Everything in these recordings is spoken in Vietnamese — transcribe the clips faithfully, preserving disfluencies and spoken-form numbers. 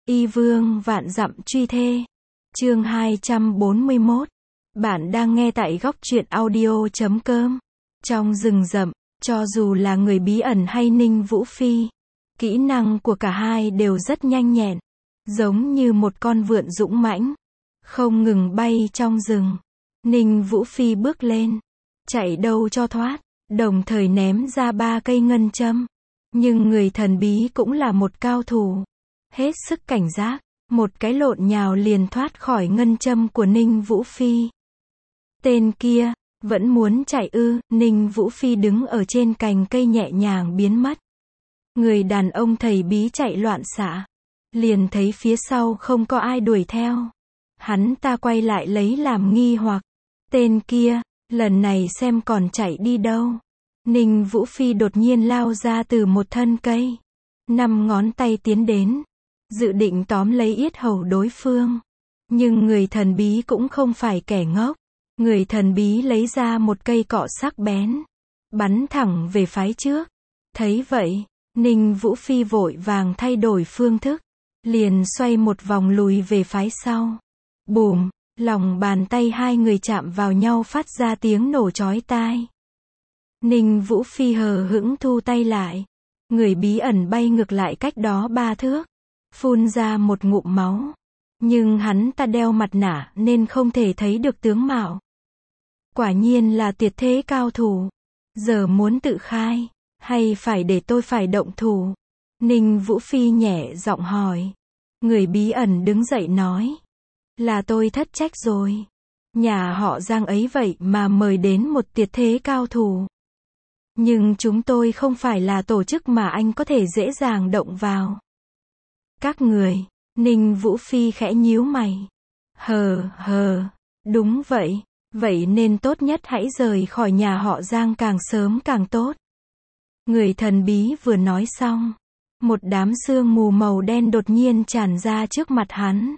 Y vương vạn dặm truy thê. Chương hai trăm bốn mươi mốt. Bạn đang nghe tại góc truyện audio chấm com. Trong rừng rậm, cho dù là người bí ẩn hay Ninh Vũ Phi, kỹ năng của cả hai đều rất nhanh nhẹn, giống như một con vượn dũng mãnh, không ngừng bay trong rừng. Ninh Vũ Phi bước lên, chạy đâu cho thoát, đồng thời ném ra ba cây ngân châm. Nhưng người thần bí cũng là một cao thủ, hết sức cảnh giác, một cái lộn nhào liền thoát khỏi ngân châm của Ninh Vũ Phi. Tên kia, vẫn muốn chạy ư? Ninh Vũ Phi đứng ở trên cành cây nhẹ nhàng biến mất. Người đàn ông thầy bí chạy loạn xạ, liền thấy phía sau không có ai đuổi theo. Hắn ta quay lại lấy làm nghi hoặc. Tên kia, lần này xem còn chạy đi đâu. Ninh Vũ Phi đột nhiên lao ra từ một thân cây, năm ngón tay tiến đến, dự định tóm lấy yết hầu đối phương. Nhưng người thần bí cũng không phải kẻ ngốc. Người thần bí lấy ra một cây cọ sắc bén, bắn thẳng về phái trước. Thấy vậy, Ninh Vũ Phi vội vàng thay đổi phương thức, liền xoay một vòng lùi về phái sau. Bùm, lòng bàn tay hai người chạm vào nhau phát ra tiếng nổ chói tai. Ninh Vũ Phi hờ hững thu tay lại. Người bí ẩn bay ngược lại cách đó ba thước, phun ra một ngụm máu. Nhưng hắn ta đeo mặt nạ nên không thể thấy được tướng mạo. Quả nhiên là tuyệt thế cao thủ. Giờ muốn tự khai, hay phải để tôi phải động thủ? Ninh Vũ Phi nhẹ giọng hỏi. Người bí ẩn đứng dậy nói. Là tôi thất trách rồi. Nhà họ Giang ấy vậy mà mời đến một tuyệt thế cao thủ. Nhưng chúng tôi không phải là tổ chức mà anh có thể dễ dàng động vào. Các người, Ninh Vũ Phi khẽ nhíu mày. Hờ, hờ, đúng vậy, vậy nên tốt nhất hãy rời khỏi nhà họ Giang càng sớm càng tốt. Người thần bí vừa nói xong, một đám sương mù màu đen đột nhiên tràn ra trước mặt hắn.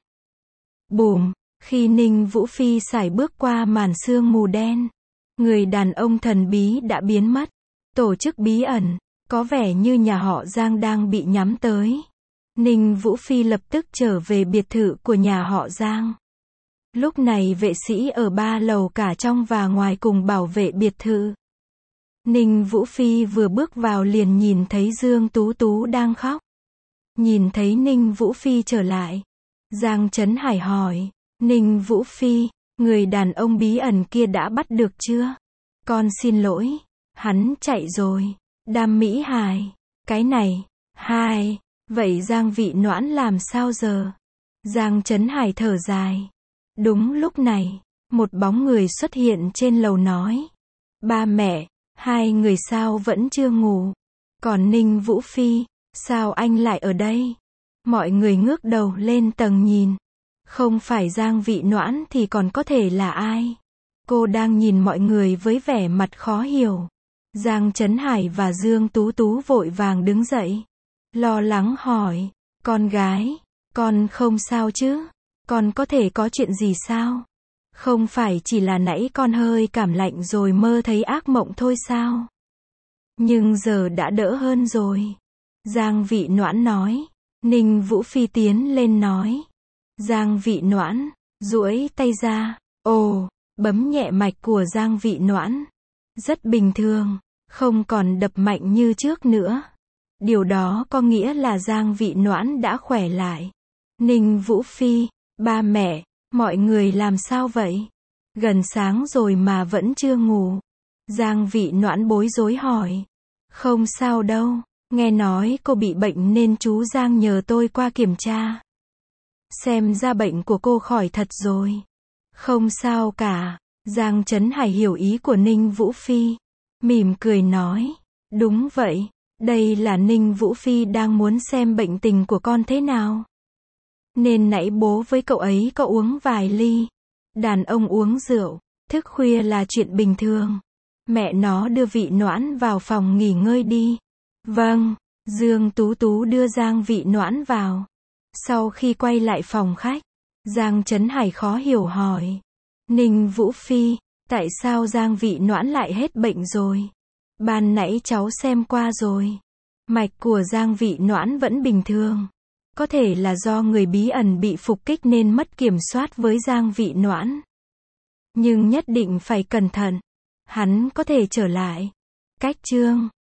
Bùm, khi Ninh Vũ Phi sải bước qua màn sương mù đen, người đàn ông thần bí đã biến mất. Tổ chức bí ẩn, có vẻ như nhà họ Giang đang bị nhắm tới. Ninh Vũ Phi lập tức trở về biệt thự của nhà họ Giang. Lúc này vệ sĩ ở ba lầu cả trong và ngoài cùng bảo vệ biệt thự. Ninh Vũ Phi vừa bước vào liền nhìn thấy Dương Tú Tú đang khóc. Nhìn thấy Ninh Vũ Phi trở lại, Giang Trấn Hải hỏi. Ninh Vũ Phi, người đàn ông bí ẩn kia đã bắt được chưa? Con xin lỗi. Hắn chạy rồi. Đam Mỹ Hài. Cái này. Hai. Vậy Giang Vị Noãn làm sao giờ? Giang Trấn Hải thở dài. Đúng lúc này, một bóng người xuất hiện trên lầu nói. Ba mẹ, hai người sao vẫn chưa ngủ? Còn Ninh Vũ Phi, sao anh lại ở đây? Mọi người ngước đầu lên tầng nhìn. Không phải Giang Vị Noãn thì còn có thể là ai? Cô đang nhìn mọi người với vẻ mặt khó hiểu. Giang Trấn Hải và Dương Tú Tú vội vàng đứng dậy, lo lắng hỏi. Con gái, con không sao chứ? Con có thể có chuyện gì sao? Không phải chỉ là nãy con hơi cảm lạnh rồi mơ thấy ác mộng thôi sao? Nhưng giờ đã đỡ hơn rồi. Giang Vị Noãn nói. Ninh Vũ Phi tiến lên nói. Giang Vị Noãn, duỗi tay ra. Ồ, bấm nhẹ mạch của Giang Vị Noãn. Rất bình thường, không còn đập mạnh như trước nữa. Điều đó có nghĩa là Giang Vị Noãn đã khỏe lại. Ninh Vũ Phi, ba mẹ, mọi người làm sao vậy? Gần sáng rồi mà vẫn chưa ngủ. Giang Vị Noãn bối rối hỏi. Không sao đâu, nghe nói cô bị bệnh nên chú Giang nhờ tôi qua kiểm tra. Xem ra bệnh của cô khỏi thật rồi. Không sao cả. Giang Trấn Hải hiểu ý của Ninh Vũ Phi, mỉm cười nói. Đúng vậy, đây là Ninh Vũ Phi đang muốn xem bệnh tình của con thế nào. Nên nãy bố với cậu ấy có uống vài ly. Đàn ông uống rượu, thức khuya là chuyện bình thường. Mẹ nó đưa Vị Noãn vào phòng nghỉ ngơi đi. Vâng, Dương Tú Tú đưa Giang Vị Noãn vào. Sau khi quay lại phòng khách, Giang Trấn Hải khó hiểu hỏi. Ninh Vũ Phi, tại sao Giang Vị Noãn lại hết bệnh rồi? Ban nãy cháu xem qua rồi. Mạch của Giang Vị Noãn vẫn bình thường. Có thể là do người bí ẩn bị phục kích nên mất kiểm soát với Giang Vị Noãn. Nhưng nhất định phải cẩn thận. Hắn có thể trở lại. Cách chương